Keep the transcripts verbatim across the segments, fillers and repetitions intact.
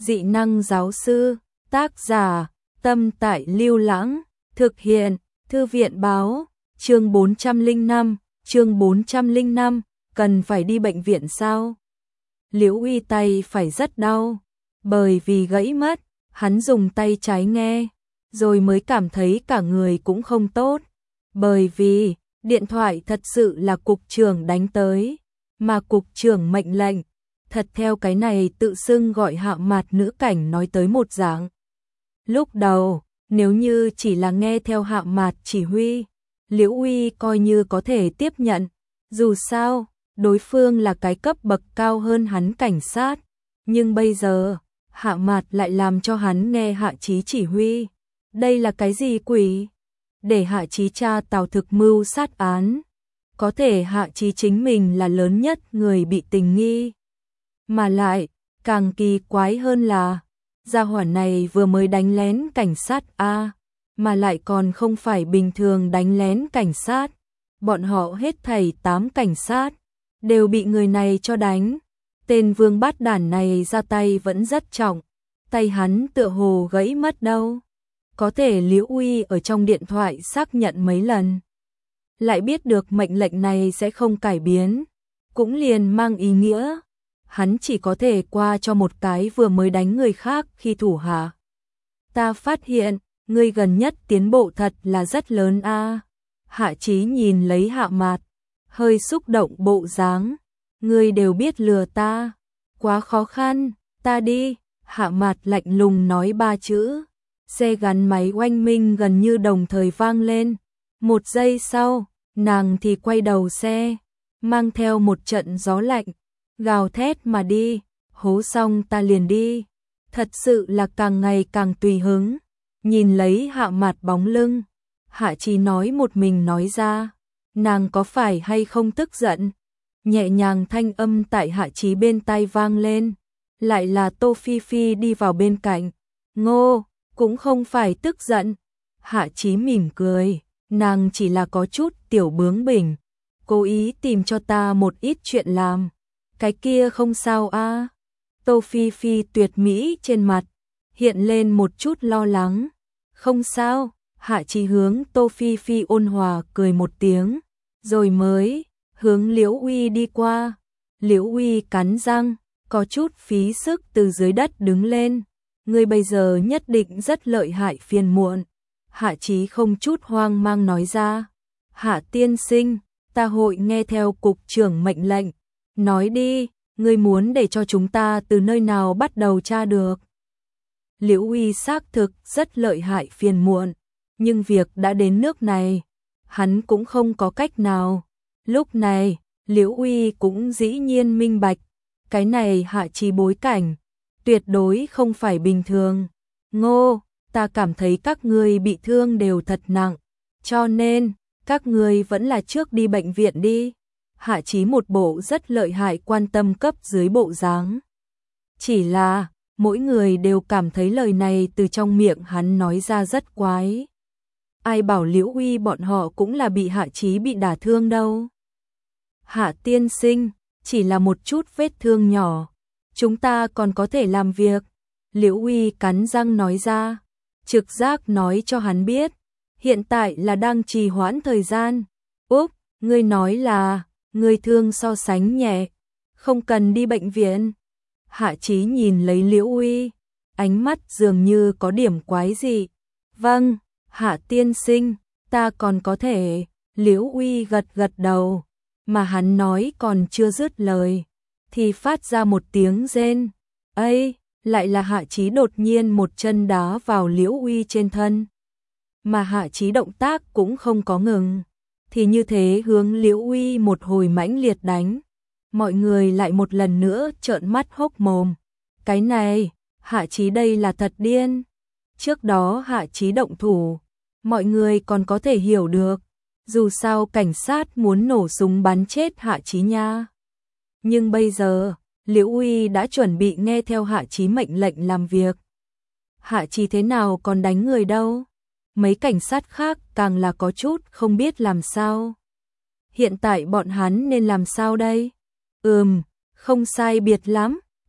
Dị năng giáo sư, tác giả, Tâm Tại Lưu Lãng, thực hiện, Thư viện báo, chương bốn trăm lẻ năm, chương bốn trăm lẻ năm, cần phải đi bệnh viện sao? Liễu Uy tay phải rất đau, bởi vì gãy mất, hắn dùng tay trái nghe, rồi mới cảm thấy cả người cũng không tốt, bởi vì điện thoại thật sự là cục trưởng đánh tới, mà cục trưởng mệnh lệnh, thật theo cái này tự xưng gọi Hạ Mạt nữ cảnh nói tới một dạng. Lúc đầu, nếu như chỉ là nghe theo Hạ Mạt chỉ huy, Liễu Uy coi như có thể tiếp nhận, dù sao, đối phương là cái cấp bậc cao hơn hắn cảnh sát, nhưng bây giờ, Hạ Mạt lại làm cho hắn nghe Hạ Chí chỉ huy. Đây là cái gì quỷ? Để Hạ Chí tra Tào Thực mưu sát án. Có thể Hạ Chí chính mình là lớn nhất người bị tình nghi. Mà lại, càng kỳ quái hơn là, gia hỏa này vừa mới đánh lén cảnh sát A, mà lại còn không phải bình thường đánh lén cảnh sát. Bọn họ hết thảy tám cảnh sát, đều bị người này cho đánh. Tên vương bát đản này ra tay vẫn rất trọng, tay hắn tựa hồ gãy mất đâu. Có thể Liễu Uy ở trong điện thoại xác nhận mấy lần, lại biết được mệnh lệnh này sẽ không cải biến, cũng liền mang ý nghĩa hắn chỉ có thể qua cho một cái vừa mới đánh người khác khi thủ hạ. Ta phát hiện, ngươi gần nhất tiến bộ thật là rất lớn a. Hạ Chí nhìn lấy Hạ Mạt, hơi xúc động bộ dáng. Ngươi đều biết lừa ta, quá khó khăn, ta đi. Hạ Mạt lạnh lùng nói ba chữ. Xe gắn máy oanh minh gần như đồng thời vang lên. Một giây sau, nàng thì quay đầu xe, mang theo một trận gió lạnh, gào thét mà đi. Hố xong ta liền đi. Thật sự là càng ngày càng tùy hứng. Nhìn lấy Hạ Mạt bóng lưng, Hạ Chí nói một mình nói ra, nàng có phải hay không tức giận? Nhẹ nhàng thanh âm tại Hạ Chí bên tai vang lên, lại là Tô Phi Phi đi vào bên cạnh. Ngô, cũng không phải tức giận. Hạ Chí mỉm cười, nàng chỉ là có chút tiểu bướng bỉnh, cố ý tìm cho ta một ít chuyện làm. Cái kia không sao a. Tô Phi Phi tuyệt mỹ trên mặt hiện lên một chút lo lắng. Không sao. Hạ Chí hướng Tô Phi Phi ôn hòa cười một tiếng, rồi mới hướng Liễu Uy đi qua. Liễu Uy cắn răng, có chút phí sức từ dưới đất đứng lên. Ngươi bây giờ nhất định rất lợi hại phiền muộn. Hạ Chí không chút hoang mang nói ra. Hạ tiên sinh, ta hội nghe theo cục trưởng mệnh lệnh. Nói đi, ngươi muốn để cho chúng ta từ nơi nào bắt đầu tra được? Liễu Uy xác thực rất lợi hại phiền muộn, nhưng việc đã đến nước này, hắn cũng không có cách nào. Lúc này, Liễu Uy cũng dĩ nhiên minh bạch, cái này Hạ Chí bối cảnh, tuyệt đối không phải bình thường. Ngô, ta cảm thấy các ngươi bị thương đều thật nặng, cho nên, các ngươi vẫn là trước đi bệnh viện đi. Hạ Chí một bộ rất lợi hại quan tâm cấp dưới bộ dáng. Chỉ là, mỗi người đều cảm thấy lời này từ trong miệng hắn nói ra rất quái. Ai bảo Liễu Uy bọn họ cũng là bị Hạ Chí bị đả thương đâu. Hạ tiên sinh, chỉ là một chút vết thương nhỏ, chúng ta còn có thể làm việc. Liễu Uy cắn răng nói ra, trực giác nói cho hắn biết, hiện tại là đang trì hoãn thời gian. Úp, ngươi nói là, ngươi thương so sánh nhẹ, không cần đi bệnh viện. Hạ Chí nhìn lấy Liễu Uy, ánh mắt dường như có điểm quái dị. Vâng, Hạ tiên sinh, ta còn có thể. Liễu Uy gật gật đầu, mà hắn nói còn chưa dứt lời, thì phát ra một tiếng rên. Ây, lại là Hạ Chí đột nhiên một chân đá vào Liễu Uy trên thân. Mà Hạ Chí động tác cũng không có ngừng, thì như thế hướng Liễu Uy một hồi mãnh liệt đánh. Mọi người lại một lần nữa trợn mắt hốc mồm. Cái này, Hạ Chí đây là thật điên. Trước đó Hạ Chí động thủ, mọi người còn có thể hiểu được, dù sao cảnh sát muốn nổ súng bắn chết Hạ Chí nha. Nhưng bây giờ, Liễu Uy đã chuẩn bị nghe theo Hạ Chí mệnh lệnh làm việc. Hạ Chí thế nào còn đánh người đâu? Mấy cảnh sát khác càng là có chút không biết làm sao. Hiện tại bọn hắn nên làm sao đây? Ừm, không sai biệt lắm.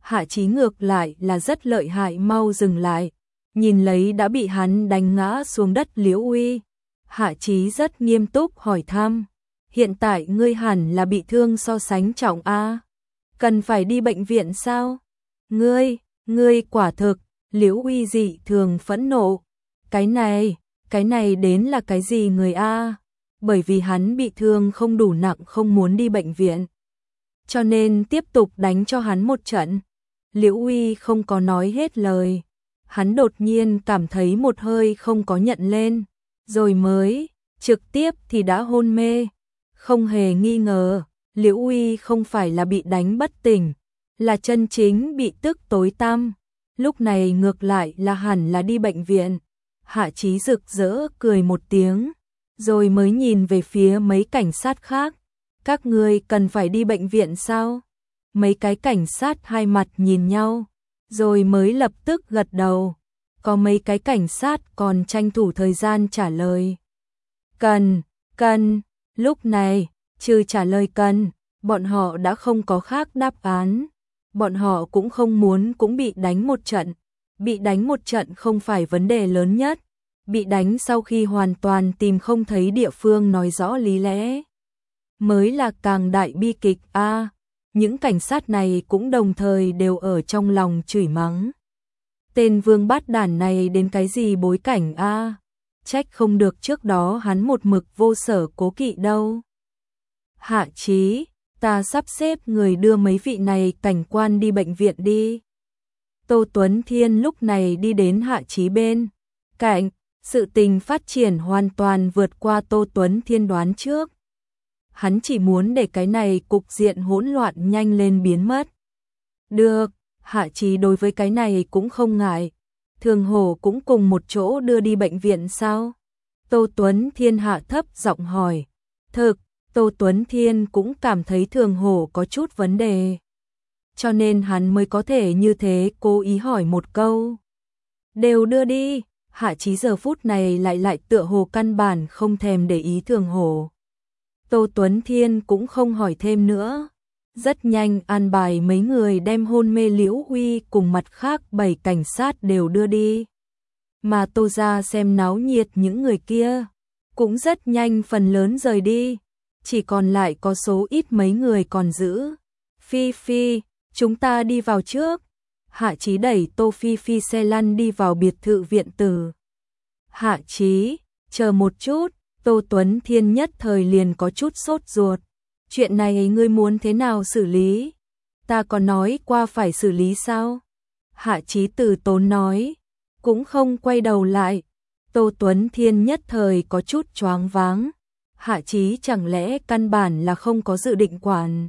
Hạ Chí ngược lại là rất lợi hại, mau dừng lại. Nhìn lấy đã bị hắn đánh ngã xuống đất Liễu Uy. Hạ Chí rất nghiêm túc hỏi thăm. Hiện tại ngươi hẳn là bị thương so sánh trọng a, cần phải đi bệnh viện sao? Ngươi, ngươi quả thực, Liễu Uy dị thường phẫn nộ. Cái này, cái này đến là cái gì người a? Bởi vì hắn bị thương không đủ nặng không muốn đi bệnh viện. Cho nên tiếp tục đánh cho hắn một trận. Liễu Uy không có nói hết lời. Hắn đột nhiên cảm thấy một hơi không có nhận lên. Rồi mới, trực tiếp thì đã hôn mê. Không hề nghi ngờ, Liễu Uy không phải là bị đánh bất tỉnh, là chân chính bị tức tối tăm. Lúc này ngược lại là hẳn là đi bệnh viện. Hạ Chí rực rỡ cười một tiếng, rồi mới nhìn về phía mấy cảnh sát khác. Các ngươi cần phải đi bệnh viện sao? Mấy cái cảnh sát hai mặt nhìn nhau, rồi mới lập tức gật đầu. Có mấy cái cảnh sát còn tranh thủ thời gian trả lời. Cần, cần, lúc này, trừ trả lời cần, bọn họ đã không có khác đáp án. Bọn họ cũng không muốn cũng bị đánh một trận. Bị đánh một trận không phải vấn đề lớn nhất. Bị đánh sau khi hoàn toàn tìm không thấy địa phương nói rõ lý lẽ, mới là càng đại bi kịch a. À, những cảnh sát này cũng đồng thời đều ở trong lòng chửi mắng. Tên vương bát đản này đến cái gì bối cảnh a? À, trách không được trước đó hắn một mực vô sở cố kỵ đâu. Hạ Chí, ta sắp xếp người đưa mấy vị này cảnh quan đi bệnh viện đi. Tô Tuấn Thiên lúc này đi đến Hạ Chí bên cạnh. Sự tình phát triển hoàn toàn vượt qua Tô Tuấn Thiên đoán trước. Hắn chỉ muốn để cái này cục diện hỗn loạn nhanh lên biến mất. Được, Hạ Chí đối với cái này cũng không ngại. Thường Hổ cũng cùng một chỗ đưa đi bệnh viện sao? Tô Tuấn Thiên hạ thấp giọng hỏi. Thực, Tô Tuấn Thiên cũng cảm thấy Thường Hổ có chút vấn đề. Cho nên hắn mới có thể như thế cố ý hỏi một câu. Đều đưa đi. Hạ Chí giờ phút này lại lại tựa hồ căn bản không thèm để ý Thường Hổ. Tô Tuấn Thiên cũng không hỏi thêm nữa. Rất nhanh an bài mấy người đem hôn mê Liễu Uy cùng mặt khác bảy cảnh sát đều đưa đi. Mà Tô ra xem náo nhiệt những người kia. Cũng rất nhanh phần lớn rời đi. Chỉ còn lại có số ít mấy người còn giữ. Phi Phi, chúng ta đi vào trước. Hạ Chí đẩy Tô Phi Phi xe lăn đi vào biệt thự viện tử. Hạ Chí, chờ một chút, Tô Tuấn Thiên nhất thời liền có chút sốt ruột. Chuyện này ngươi muốn thế nào xử lý? Ta có nói qua phải xử lý sao? Hạ Chí từ tốn nói, cũng không quay đầu lại. Tô Tuấn Thiên nhất thời có chút choáng váng. Hạ Chí chẳng lẽ căn bản là không có dự định quản?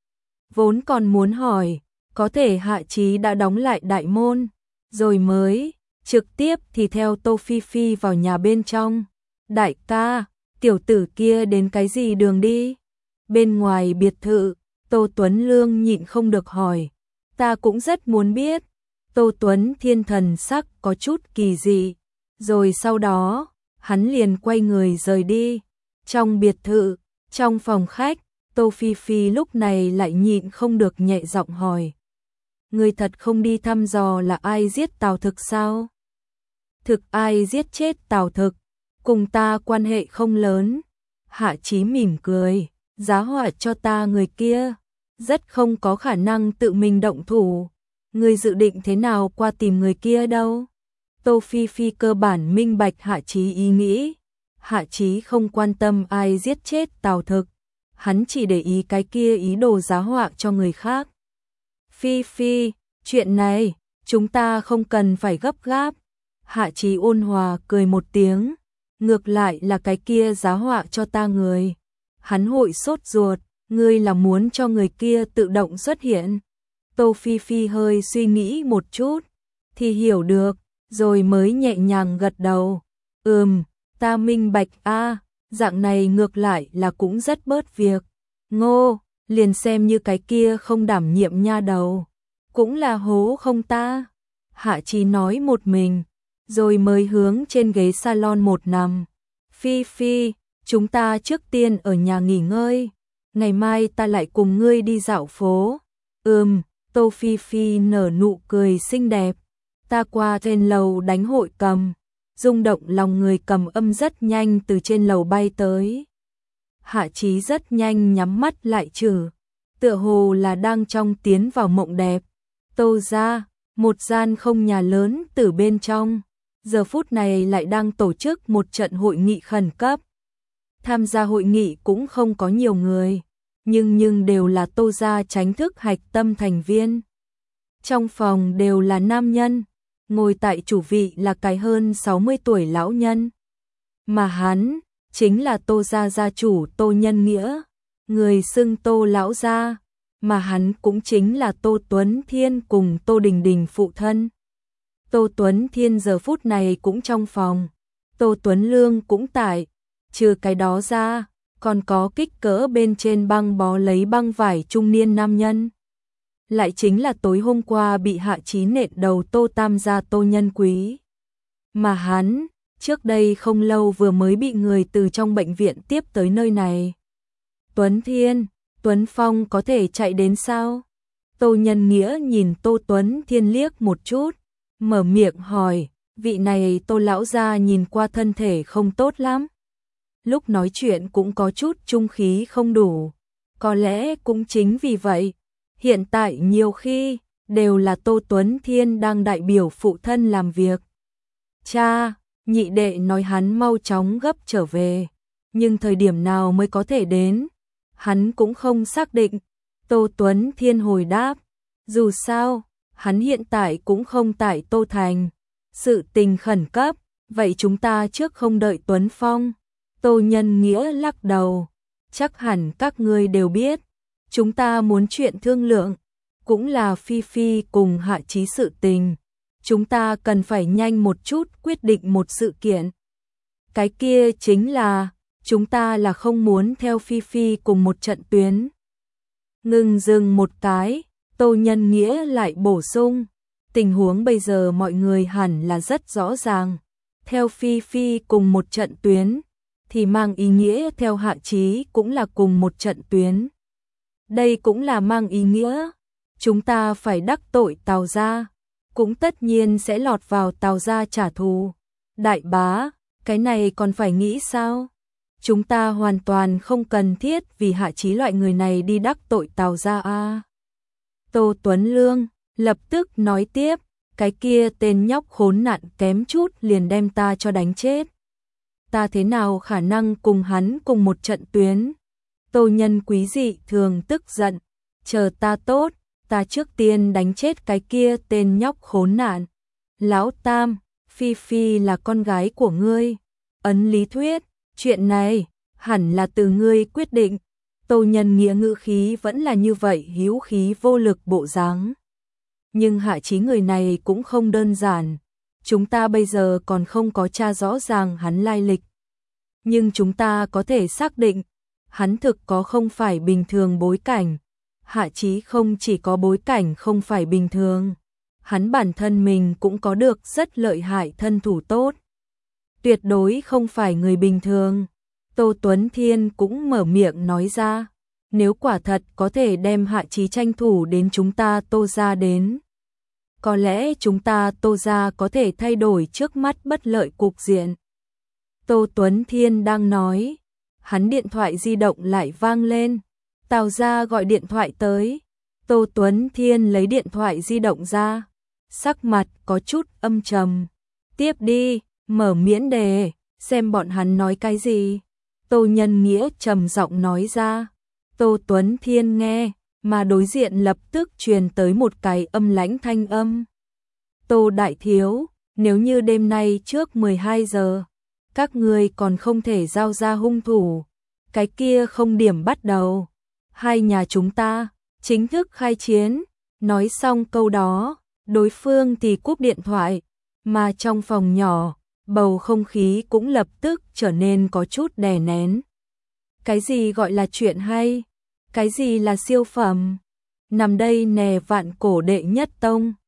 Vốn còn muốn hỏi, có thể Hạ Chí đã đóng lại đại môn, rồi mới trực tiếp thì theo Tô Phi Phi vào nhà bên trong. Đại ca, tiểu tử kia đến cái gì đường đi? Bên ngoài biệt thự, Tô Tuấn Lương nhịn không được hỏi. Ta cũng rất muốn biết. Tô Tuấn Thiên thần sắc có chút kỳ dị. Rồi sau đó, hắn liền quay người rời đi. Trong biệt thự, trong phòng khách, Tô Phi Phi lúc này lại nhịn không được nhẹ giọng hỏi. Người thật không đi thăm dò là ai giết Tào Thực sao? Thực ai giết chết Tào Thực, cùng ta quan hệ không lớn. Hạ Chí mỉm cười, giá họa cho ta người kia, rất không có khả năng tự mình động thủ. Người dự định thế nào qua tìm người kia đâu? Tô Phi Phi cơ bản minh bạch Hạ Chí ý nghĩ. Hạ Chí không quan tâm ai giết chết Tào Thực, hắn chỉ để ý cái kia ý đồ giá họa cho người khác. Phi Phi, chuyện này, chúng ta không cần phải gấp gáp. Hạ Chí ôn hòa cười một tiếng, ngược lại là cái kia giá họa cho ta người. Hắn hội sốt ruột, ngươi là muốn cho người kia tự động xuất hiện. Tô Phi Phi hơi suy nghĩ một chút, thì hiểu được, rồi mới nhẹ nhàng gật đầu. Ừm, ta minh bạch a, dạng này ngược lại là cũng rất bớt việc. Ngô, liền xem như cái kia không đảm nhiệm nha đầu, cũng là hố không ta. Hạ Chí nói một mình, rồi mới hướng trên ghế salon một nằm. Phi Phi, chúng ta trước tiên ở nhà nghỉ ngơi, ngày mai ta lại cùng ngươi đi dạo phố. Ừm, Tô Phi Phi nở nụ cười xinh đẹp. Ta qua trên lầu đánh hội cầm, rung động lòng người cầm âm rất nhanh từ trên lầu bay tới. Hạ Chí rất nhanh nhắm mắt lại trừ, tựa hồ là đang trong tiến vào mộng đẹp. Tô gia, một gian không nhà lớn từ bên trong, giờ phút này lại đang tổ chức một trận hội nghị khẩn cấp. Tham gia hội nghị cũng không có nhiều người, nhưng nhưng đều là Tô gia chính thức hạch tâm thành viên. Trong phòng đều là nam nhân, ngồi tại chủ vị là cái hơn sáu mươi tuổi lão nhân. Mà hắn chính là Tô gia gia chủ Tô Nhân Nghĩa, người xưng Tô lão gia, mà hắn cũng chính là Tô Tuấn Thiên cùng Tô Đình Đình phụ thân. Tô Tuấn Thiên giờ phút này cũng trong phòng, Tô Tuấn Lương cũng tại, trừ cái đó ra, còn có kích cỡ bên trên băng bó lấy băng vải trung niên nam nhân. Lại chính là tối hôm qua bị Hạ Chí nện đầu Tô Tam gia Tô Nhân Quý. Mà hắn, trước đây không lâu vừa mới bị người từ trong bệnh viện tiếp tới nơi này. Tuấn Thiên, Tuấn Phong có thể chạy đến sao? Tô Nhân Nghĩa nhìn Tô Tuấn Thiên liếc một chút, mở miệng hỏi, vị này Tô lão gia nhìn qua thân thể không tốt lắm. Lúc nói chuyện cũng có chút trung khí không đủ, có lẽ cũng chính vì vậy, hiện tại nhiều khi đều là Tô Tuấn Thiên đang đại biểu phụ thân làm việc. Cha, nhị đệ nói hắn mau chóng gấp trở về, nhưng thời điểm nào mới có thể đến, hắn cũng không xác định. Tô Tuấn Thiên hồi đáp, dù sao, hắn hiện tại cũng không tại Tô Thành. Sự tình khẩn cấp, vậy chúng ta trước không đợi Tuấn Phong. Tô Nhân Nghĩa lắc đầu, chắc hẳn các ngươi đều biết, chúng ta muốn chuyện thương lượng, cũng là Phi Phi cùng Hạ Chí sự tình. Chúng ta cần phải nhanh một chút quyết định một sự kiện. Cái kia chính là, chúng ta là không muốn theo Phi Phi cùng một trận tuyến. Ngừng dừng một cái, Tô Nhân Nghĩa lại bổ sung, tình huống bây giờ mọi người hẳn là rất rõ ràng. Theo Phi Phi cùng một trận tuyến, thì mang ý nghĩa theo Hạ Chí cũng là cùng một trận tuyến. Đây cũng là mang ý nghĩa, chúng ta phải đắc tội Tào gia, cũng tất nhiên sẽ lọt vào Tào gia trả thù. Đại bá, cái này còn phải nghĩ sao? Chúng ta hoàn toàn không cần thiết vì Hạ Chí loại người này đi đắc tội Tào gia a. Tô Tuấn Lương lập tức nói tiếp, cái kia tên nhóc khốn nạn kém chút liền đem ta cho đánh chết. Ta thế nào khả năng cùng hắn cùng một trận tuyến? Tô Nhân Quý dị thường tức giận, chờ ta tốt, ta trước tiên đánh chết cái kia tên nhóc khốn nạn. Lão Tam, Phi Phi là con gái của ngươi, ấn lý thuyết, chuyện này hẳn là từ ngươi quyết định. Tô Nhân Nghĩa ngữ khí vẫn là như vậy, hữu khí vô lực bộ dáng. Nhưng Hạ Chí người này cũng không đơn giản, chúng ta bây giờ còn không có tra rõ ràng hắn lai lịch. Nhưng chúng ta có thể xác định, hắn thực có không phải bình thường bối cảnh. Hạ Chí không chỉ có bối cảnh không phải bình thường, hắn bản thân mình cũng có được rất lợi hại thân thủ tốt. Tuyệt đối không phải người bình thường. Tô Tuấn Thiên cũng mở miệng nói ra, nếu quả thật có thể đem Hạ Chí tranh thủ đến chúng ta Tô gia đến, có lẽ chúng ta Tô gia có thể thay đổi trước mắt bất lợi cục diện. Tô Tuấn Thiên đang nói, hắn điện thoại di động lại vang lên. Tào gia gọi điện thoại tới. Tô Tuấn Thiên lấy điện thoại di động ra, sắc mặt có chút âm trầm. Tiếp đi, mở miễn đề, xem bọn hắn nói cái gì. Tô Nhân Nghĩa trầm giọng nói ra. Tô Tuấn Thiên nghe, mà đối diện lập tức truyền tới một cái âm lãnh thanh âm. Tô Đại Thiếu, nếu như đêm nay trước mười hai giờ, các ngươi còn không thể giao ra hung thủ, cái kia không điểm bắt đầu, hai nhà chúng ta chính thức khai chiến. Nói xong câu đó, đối phương thì cúp điện thoại, mà trong phòng nhỏ, bầu không khí cũng lập tức trở nên có chút đè nén. Cái gì gọi là chuyện hay? Cái gì là siêu phẩm? Nằm đây nè vạn cổ đệ nhất tông,